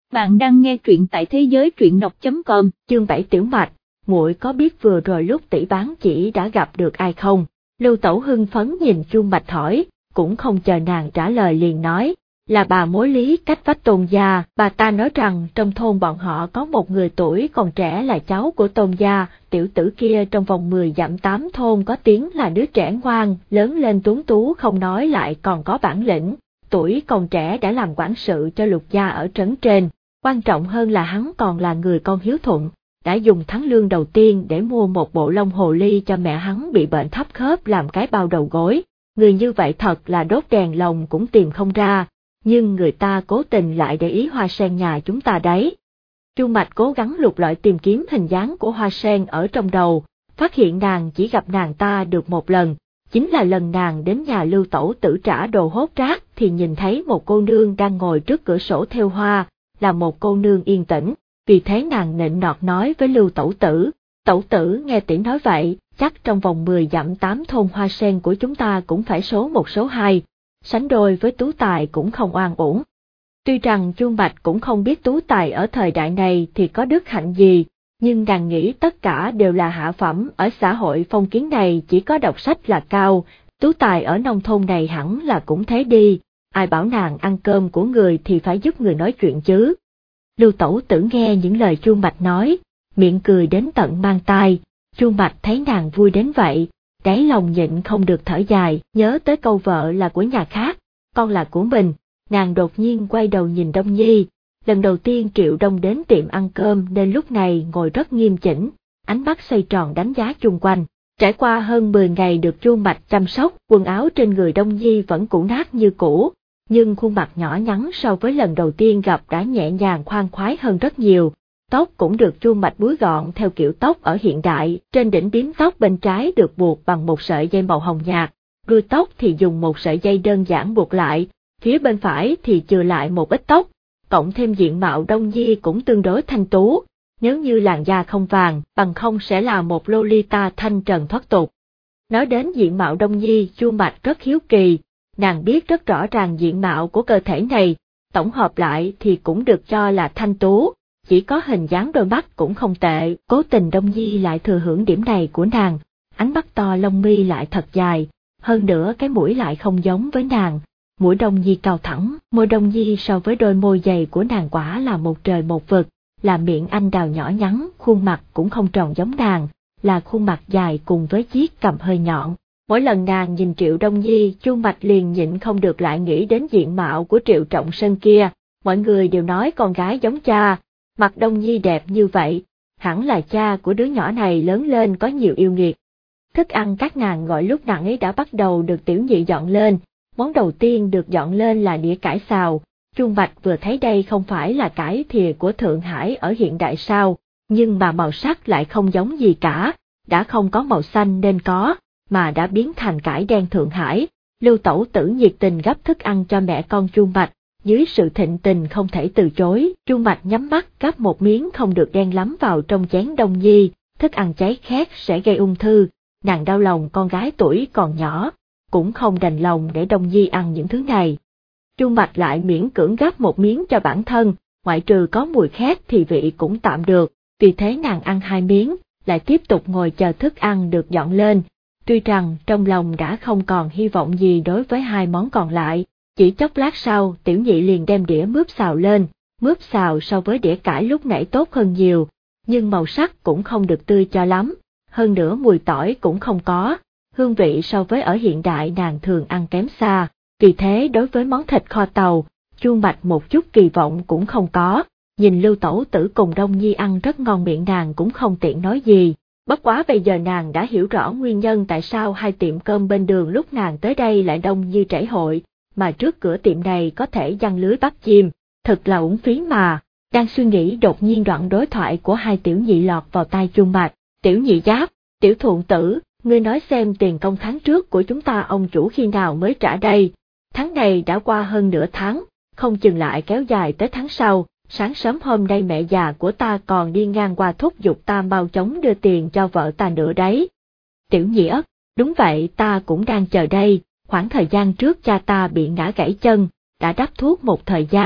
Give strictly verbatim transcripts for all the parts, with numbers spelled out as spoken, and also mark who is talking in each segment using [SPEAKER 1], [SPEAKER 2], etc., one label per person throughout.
[SPEAKER 1] Bạn đang nghe truyện tại thế giới truyện đọc chấm com.
[SPEAKER 2] Chương bảy Tiểu Mạch, muội có biết vừa rồi lúc tỷ bán chỉ đã gặp được ai không? Lưu Tẩu hưng phấn nhìn Chu Mạch hỏi, cũng không chờ nàng trả lời liền nói, là bà mối lý cách vách Tôn gia. Bà ta nói rằng trong thôn bọn họ có một người tuổi còn trẻ là cháu của Tôn gia, tiểu tử kia trong vòng mười dặm tám thôn có tiếng là đứa trẻ ngoan, lớn lên tuấn tú không nói lại còn có bản lĩnh, tuổi còn trẻ đã làm quản sự cho Lục gia ở trấn trên. Quan trọng hơn là hắn còn là người con hiếu thuận, đã dùng tháng lương đầu tiên để mua một bộ lông hồ ly cho mẹ hắn bị bệnh thấp khớp làm cái bao đầu gối. Người như vậy thật là đốt đèn lồng cũng tìm không ra, nhưng người ta cố tình lại để ý hoa sen nhà chúng ta đấy. Chu Mạch cố gắng lục lọi tìm kiếm hình dáng của hoa sen ở trong đầu, phát hiện nàng chỉ gặp nàng ta được một lần, chính là lần nàng đến nhà Lưu Tẩu Tử trả đồ hốt rác thì nhìn thấy một cô nương đang ngồi trước cửa sổ thêu hoa, là một cô nương yên tĩnh, vì thế nàng nịnh nọt nói với Lưu Tẩu Tử, Tẩu Tử nghe tỷ nói vậy, chắc trong vòng mười dặm tám thôn hoa sen của chúng ta cũng phải số một số hai, sánh đôi với Tú Tài cũng không oan uổng. Tuy rằng Chu Mạch cũng không biết Tú Tài ở thời đại này thì có đức hạnh gì, nhưng nàng nghĩ tất cả đều là hạ phẩm, ở xã hội phong kiến này chỉ có đọc sách là cao, Tú Tài ở nông thôn này hẳn là cũng thế đi. Ai bảo nàng ăn cơm của người thì phải giúp người nói chuyện chứ. Lưu Tẩu Tử nghe những lời Chu Mạch nói, miệng cười đến tận mang tai. Chu Mạch thấy nàng vui đến vậy, đáy lòng nhịn không được thở dài, nhớ tới câu vợ là của nhà khác, con là của mình. Nàng đột nhiên quay đầu nhìn Đông Nhi, lần đầu tiên Triệu Đông đến tiệm ăn cơm nên lúc này ngồi rất nghiêm chỉnh, ánh mắt xoay tròn đánh giá chung quanh. Trải qua hơn mười ngày được Chu Mạch chăm sóc, quần áo trên người Đông Nhi vẫn cũ nát như cũ, nhưng khuôn mặt nhỏ nhắn so với lần đầu tiên gặp đã nhẹ nhàng khoan khoái hơn rất nhiều. Tóc cũng được Chu Mạch búi gọn theo kiểu tóc ở hiện đại, trên đỉnh bím tóc bên trái được buộc bằng một sợi dây màu hồng nhạt, đuôi tóc thì dùng một sợi dây đơn giản buộc lại, phía bên phải thì chừa lại một ít tóc, cộng thêm diện mạo Đông Nhi cũng tương đối thanh tú, nếu như làn da không vàng, bằng không sẽ là một Lolita thanh trần thoát tục. Nói đến diện mạo Đông Nhi, Chu Mạch rất hiếu kỳ, nàng biết rất rõ ràng diện mạo của cơ thể này, tổng hợp lại thì cũng được cho là thanh tú, chỉ có hình dáng đôi mắt cũng không tệ, cố tình Đông Nhi lại thừa hưởng điểm này của nàng, ánh mắt to lông mi lại thật dài, hơn nữa cái mũi lại không giống với nàng, mũi Đông Nhi cao thẳng, môi Đông Nhi so với đôi môi dày của nàng quả là một trời một vực, là miệng anh đào nhỏ nhắn, khuôn mặt cũng không tròn giống nàng, là khuôn mặt dài cùng với chiếc cằm hơi nhọn. Mỗi lần nàng nhìn Triệu Đông Nhi, Chu Mạch liền nhịn không được lại nghĩ đến diện mạo của Triệu Trọng Sơn kia, mọi người đều nói con gái giống cha, mặt Đông Nhi đẹp như vậy, hẳn là cha của đứa nhỏ này lớn lên có nhiều yêu nghiệt. Thức ăn các nàng gọi lúc nàng ấy đã bắt đầu được Tiểu Nhị dọn lên, món đầu tiên được dọn lên là đĩa cải xào, Chu Mạch vừa thấy đây không phải là cải thìa của Thượng Hải ở hiện đại sao, nhưng mà màu sắc lại không giống gì cả, đã không có màu xanh nên có, mà đã biến thành cải đen Thượng Hải. Lưu Tẩu Tử nhiệt tình gấp thức ăn cho mẹ con Chu Mạch, dưới sự thịnh tình không thể từ chối, Chu Mạch nhắm mắt gắp một miếng không được đen lắm vào trong chén Đông Nhi, thức ăn cháy khét sẽ gây ung thư, nàng đau lòng con gái tuổi còn nhỏ, cũng không đành lòng để Đông Nhi ăn những thứ này. Chu Mạch lại miễn cưỡng gắp một miếng cho bản thân, ngoại trừ có mùi khét thì vị cũng tạm được, vì thế nàng ăn hai miếng, lại tiếp tục ngồi chờ thức ăn được dọn lên. Tuy rằng trong lòng đã không còn hy vọng gì đối với hai món còn lại, chỉ chốc lát sau Tiểu Nhị liền đem đĩa mướp xào lên, mướp xào so với đĩa cải lúc nãy tốt hơn nhiều, nhưng màu sắc cũng không được tươi cho lắm, hơn nữa mùi tỏi cũng không có, hương vị so với ở hiện đại nàng thường ăn kém xa, vì thế đối với món thịt kho tàu, Chu Mạch một chút kỳ vọng cũng không có, nhìn Lưu Tẩu Tử cùng Đông Nhi ăn rất ngon miệng nàng cũng không tiện nói gì. Bất quá bây giờ nàng đã hiểu rõ nguyên nhân tại sao hai tiệm cơm bên đường lúc nàng tới đây lại đông như chảy hội, mà trước cửa tiệm này có thể giăng lưới bắt chim, thật là uổng phí mà. Đang suy nghĩ đột nhiên đoạn đối thoại của hai Tiểu Nhị lọt vào tai Chu Mạch. Tiểu Nhị giáp, Tiểu Thuận Tử, ngươi nói xem tiền công tháng trước của chúng ta ông chủ khi nào mới trả đây, tháng này đã qua hơn nửa tháng, không chừng lại kéo dài tới tháng sau. Sáng sớm hôm nay mẹ già của ta còn đi ngang qua thúc giục ta mau chóng đưa tiền cho vợ ta nữa đấy. Tiểu Nhị ất, đúng vậy ta cũng đang chờ đây, khoảng thời gian trước cha ta bị ngã gãy chân, đã đắp thuốc một thời gian,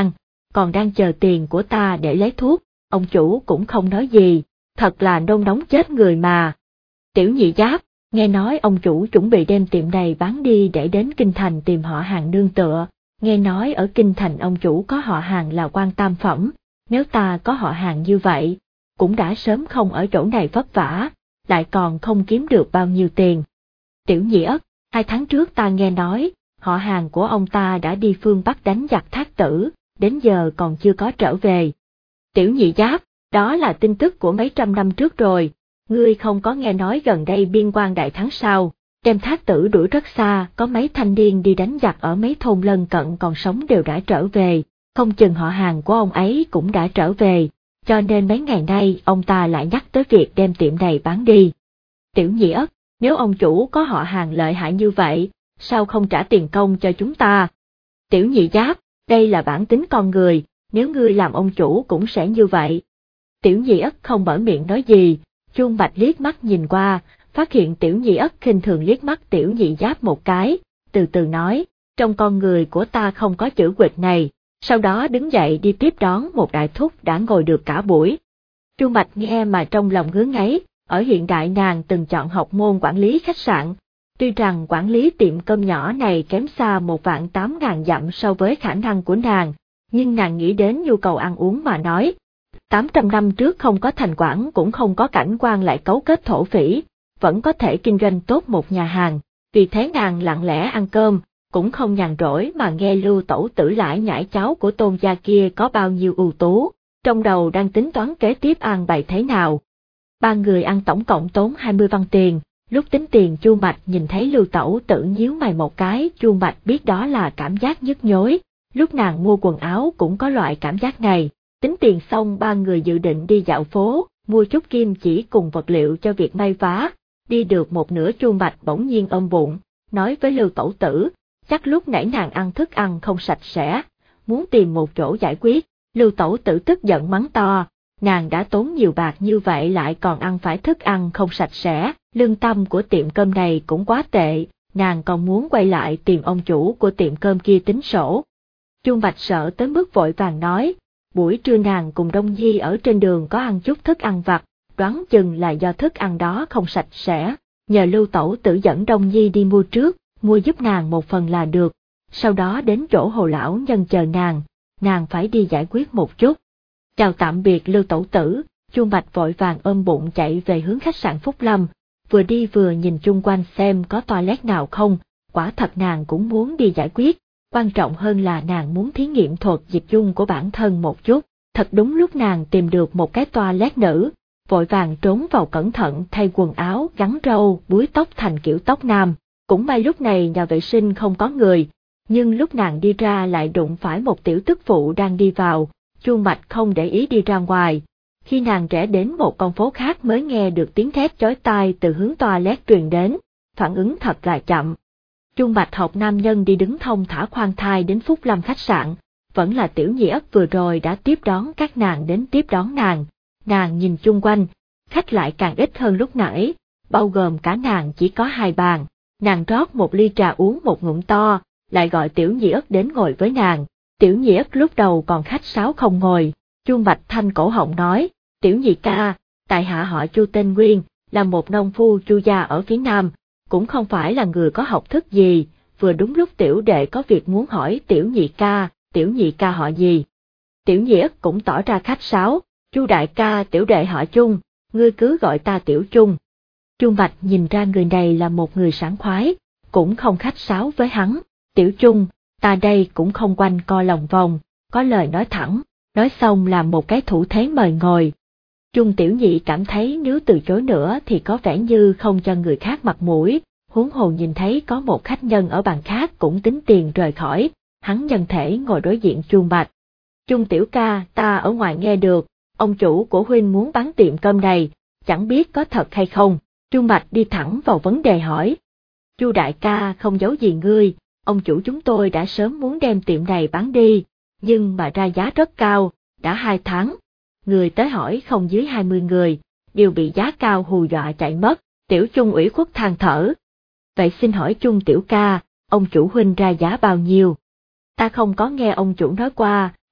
[SPEAKER 2] còn đang chờ tiền của ta để lấy thuốc, ông chủ cũng không nói gì, thật là nôn nóng chết người mà. Tiểu Nhị Giáp, nghe nói ông chủ chuẩn bị đem tiệm này bán đi để đến Kinh Thành tìm họ hàng nương tựa, nghe nói ở Kinh Thành ông chủ có họ hàng là quan tam phẩm, nếu ta có họ hàng như vậy, cũng đã sớm không ở chỗ này vất vả, lại còn không kiếm được bao nhiêu tiền. Tiểu Nhị Ất, hai tháng trước ta nghe nói, họ hàng của ông ta đã đi phương Bắc đánh giặc Thác Tử, đến giờ còn chưa có trở về. Tiểu Nhị Giáp, đó là tin tức của mấy trăm năm trước rồi, ngươi không có nghe nói gần đây biên quan đại thắng sao, đem Thác Tử đuổi rất xa, có mấy thanh niên đi đánh giặc ở mấy thôn lân cận còn sống đều đã trở về, không chừng họ hàng của ông ấy cũng đã trở về, cho nên mấy ngày nay ông ta lại nhắc tới việc đem tiệm này bán đi. Tiểu Nhị Ất, nếu ông chủ có họ hàng lợi hại như vậy, sao không trả tiền công cho chúng ta? Tiểu Nhị Giáp, đây là bản tính con người, nếu ngươi làm ông chủ cũng sẽ như vậy. Tiểu Nhị Ất không mở miệng nói gì, Chuông Bạch liếc mắt nhìn qua, phát hiện Tiểu Nhị Ất khinh thường liếc mắt Tiểu Nhị Giáp một cái, từ từ nói, trong con người của ta không có chữ quịch này, sau đó đứng dậy đi tiếp đón một đại thúc đã ngồi được cả buổi. Chuông Bạch nghe mà trong lòng ngứa ngáy, ở hiện đại nàng từng chọn học môn quản lý khách sạn, tuy rằng quản lý tiệm cơm nhỏ này kém xa một vạn tám ngàn dặm so với khả năng của nàng, nhưng nàng nghĩ đến nhu cầu ăn uống mà nói. tám trăm năm trước không có thành quản cũng không có cảnh quan lại cấu kết thổ phỉ, vẫn có thể kinh doanh tốt một nhà hàng, vì thế nàng lặng lẽ ăn cơm, cũng không nhàn rỗi mà nghe Lưu Tẩu Tử lải nhải cháu của Tôn gia kia có bao nhiêu ưu tú, trong đầu đang tính toán kế tiếp an bày thế nào. Ba người ăn tổng cộng tốn hai mươi văn tiền, lúc tính tiền Chu Mạch nhìn thấy Lưu Tẩu Tử nhíu mày một cái, Chu Mạch biết đó là cảm giác nhức nhối, lúc nàng mua quần áo cũng có loại cảm giác này. Tính tiền xong ba người dự định đi dạo phố, mua chút kim chỉ cùng vật liệu cho việc may vá, đi được một nửa Chu Mạch bỗng nhiên ôm bụng, nói với Lưu Tẩu Tử, chắc lúc nãy nàng ăn thức ăn không sạch sẽ, muốn tìm một chỗ giải quyết. Lưu Tẩu Tử tức giận mắng to, nàng đã tốn nhiều bạc như vậy lại còn ăn phải thức ăn không sạch sẽ, lương tâm của tiệm cơm này cũng quá tệ, nàng còn muốn quay lại tìm ông chủ của tiệm cơm kia tính sổ. Chu Mạch sợ tới mức vội vàng nói, buổi trưa nàng cùng Đông Nhi ở trên đường có ăn chút thức ăn vặt, đoán chừng là do thức ăn đó không sạch sẽ, nhờ Lưu Tẩu Tử dẫn Đông Nhi đi mua trước, mua giúp nàng một phần là được, sau đó đến chỗ Hồ lão nhân chờ nàng, nàng phải đi giải quyết một chút. Chào tạm biệt Lưu Tẩu Tử, Chu Mạch vội vàng ôm bụng chạy về hướng khách sạn Phúc Lâm, vừa đi vừa nhìn chung quanh xem có toilet nào không, quả thật nàng cũng muốn đi giải quyết. Quan trọng hơn là nàng muốn thí nghiệm thuật dịch dung của bản thân một chút, thật đúng lúc nàng tìm được một cái toilet nữ, vội vàng trốn vào cẩn thận thay quần áo, gắn râu, búi tóc thành kiểu tóc nam, cũng may lúc này nhà vệ sinh không có người, nhưng lúc nàng đi ra lại đụng phải một tiểu tức phụ đang đi vào, Chu Mạch không để ý đi ra ngoài, khi nàng rẽ đến một con phố khác mới nghe được tiếng thét chói tai từ hướng toilet truyền đến, phản ứng thật là chậm. Chu Mạch học nam nhân đi đứng thông thả khoan thai đến Phúc Lâm khách sạn, vẫn là Tiểu Nhị Ất vừa rồi đã tiếp đón các nàng đến tiếp đón nàng, nàng nhìn chung quanh, khách lại càng ít hơn lúc nãy, bao gồm cả nàng chỉ có hai bàn, nàng rót một ly trà uống một ngụm to, lại gọi Tiểu Nhị Ất đến ngồi với nàng, Tiểu Nhị Ất lúc đầu còn khách sáo không ngồi, Chu Mạch thanh cổ họng nói, Tiểu Nhị ca, tại hạ họ Chu tên Nguyên, là một nông phu Chu gia ở phía Nam, cũng không phải là người có học thức gì, vừa đúng lúc tiểu đệ có việc muốn hỏi Tiểu Nhị ca, Tiểu Nhị ca họ gì. Tiểu Nhị Ất cũng tỏ ra khách sáo, Chu đại ca tiểu đệ họ Chung, ngươi cứ gọi ta Tiểu Chung. Chu Mạch nhìn ra người này là một người sảng khoái, cũng không khách sáo với hắn, Tiểu Chung, ta đây cũng không quanh co lòng vòng, có lời nói thẳng, nói xong làm một cái thủ thế mời ngồi. Chung Tiểu Nhị cảm thấy nếu từ chối nữa thì có vẻ như không cho người khác mặt mũi, huống hồ nhìn thấy có một khách nhân ở bàn khác cũng tính tiền rời khỏi, hắn nhân thể ngồi đối diện Chu Mạch. Chung tiểu ca, ta ở ngoài nghe được, ông chủ của huynh muốn bán tiệm cơm này, chẳng biết có thật hay không. Chu Mạch đi thẳng vào vấn đề hỏi. Chu đại ca không giấu gì ngươi, ông chủ chúng tôi đã sớm muốn đem tiệm này bán đi, nhưng mà ra giá rất cao, đã hai tháng. Người tới hỏi không dưới hai mươi người, đều bị giá cao hù dọa chạy mất, Tiểu Chung ủy khuất than thở. Vậy xin hỏi Chung tiểu ca, ông chủ huynh ra giá bao nhiêu? Ta không có nghe ông chủ nói qua,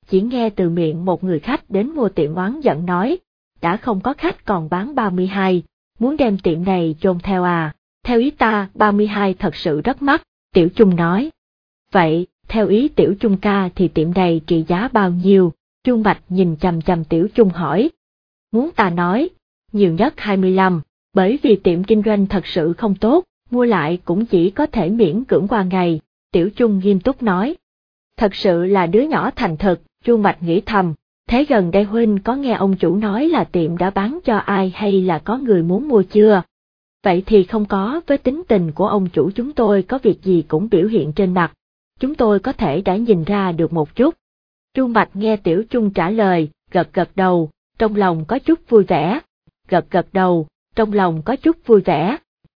[SPEAKER 2] chỉ nghe từ miệng một người khách đến mua tiệm oán giận nói, đã không có khách còn bán ba mươi hai, muốn đem tiệm này chôn theo à, theo ý ta ba mươi hai thật sự rất mắc, Tiểu Chung nói. Vậy, theo ý Tiểu Chung ca thì tiệm này trị giá bao nhiêu? Chuông Bạch nhìn chằm chằm Tiểu Chung hỏi. Muốn ta nói, nhiều nhất hai mươi lăm, bởi vì tiệm kinh doanh thật sự không tốt, mua lại cũng chỉ có thể miễn cưỡng qua ngày, Tiểu Chung nghiêm túc nói. Thật sự là đứa nhỏ thành thực, Chuông Bạch nghĩ thầm, thế gần đây huynh có nghe ông chủ nói là tiệm đã bán cho ai hay là có người muốn mua chưa? Vậy thì không có, với tính tình của ông chủ chúng tôi có việc gì cũng biểu hiện trên mặt, chúng tôi có thể đã nhìn ra được một chút. Chuông Bạch nghe Tiểu Chung trả lời, gật gật đầu, trong lòng có chút vui vẻ, gật gật đầu, trong lòng có chút vui vẻ.